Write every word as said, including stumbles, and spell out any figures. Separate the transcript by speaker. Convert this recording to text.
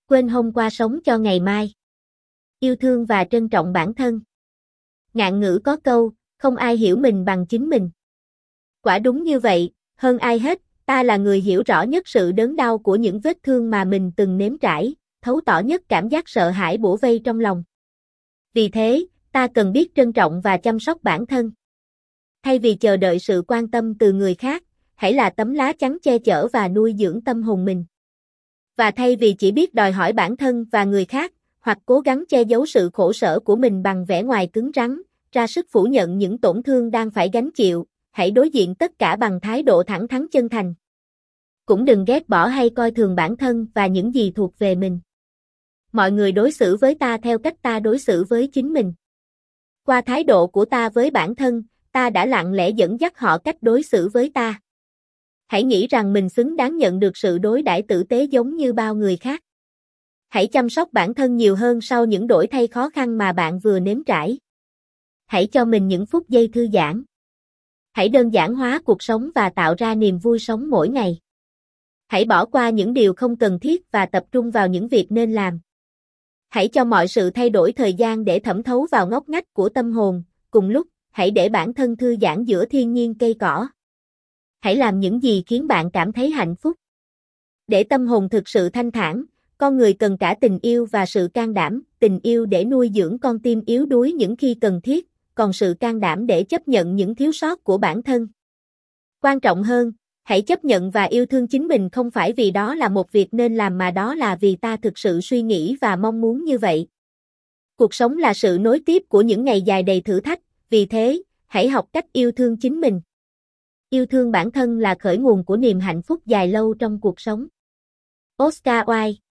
Speaker 1: Quên hôm qua sống cho ngày mai. Yêu thương và trân trọng bản thân. Ngạn ngữ có câu, không ai hiểu mình bằng chính mình. Quả đúng như vậy, hơn ai hết, ta là người hiểu rõ nhất sự đớn đau của những vết thương mà mình từng nếm trải, thấu tỏ nhất cảm giác sợ hãi bủa vây trong lòng. Vì thế, ta cần biết trân trọng và chăm sóc bản thân. Thay vì chờ đợi sự quan tâm từ người khác, hãy là tấm lá chắn che chở và nuôi dưỡng tâm hồn mình. Và thay vì chỉ biết đòi hỏi bản thân và người khác, hoặc cố gắng che giấu sự khổ sở của mình bằng vẻ ngoài cứng rắn, ra sức phủ nhận những tổn thương đang phải gánh chịu, hãy đối diện tất cả bằng thái độ thẳng thắn chân thành. Cũng đừng ghét bỏ hay coi thường bản thân và những gì thuộc về mình. Mọi người đối xử với ta theo cách ta đối xử với chính mình. Qua thái độ của ta với bản thân, ta đã lặng lẽ dẫn dắt họ cách đối xử với ta. Hãy nghĩ rằng mình xứng đáng nhận được sự đối đãi tử tế giống như bao người khác. Hãy chăm sóc bản thân nhiều hơn sau những đổi thay khó khăn mà bạn vừa nếm trải. Hãy cho mình những phút giây thư giãn. Hãy đơn giản hóa cuộc sống và tạo ra niềm vui sống mỗi ngày. Hãy bỏ qua những điều không cần thiết và tập trung vào những việc nên làm. Hãy cho mọi sự thay đổi thời gian để thẩm thấu vào ngóc ngách của tâm hồn, cùng lúc, hãy để bản thân thư giãn giữa thiên nhiên cây cỏ. Hãy làm những gì khiến bạn cảm thấy hạnh phúc. Để tâm hồn thực sự thanh thản, con người cần cả tình yêu và sự can đảm, tình yêu để nuôi dưỡng con tim yếu đuối những khi cần thiết, còn sự can đảm để chấp nhận những thiếu sót của bản thân. Quan trọng hơn, hãy chấp nhận và yêu thương chính mình không phải vì đó là một việc nên làm mà đó là vì ta thực sự suy nghĩ và mong muốn như vậy. Cuộc sống là sự nối tiếp của những ngày dài đầy thử thách, vì thế, hãy học cách yêu thương chính mình. Yêu thương bản thân là khởi nguồn của niềm hạnh phúc dài lâu trong cuộc sống. Oscar Wilde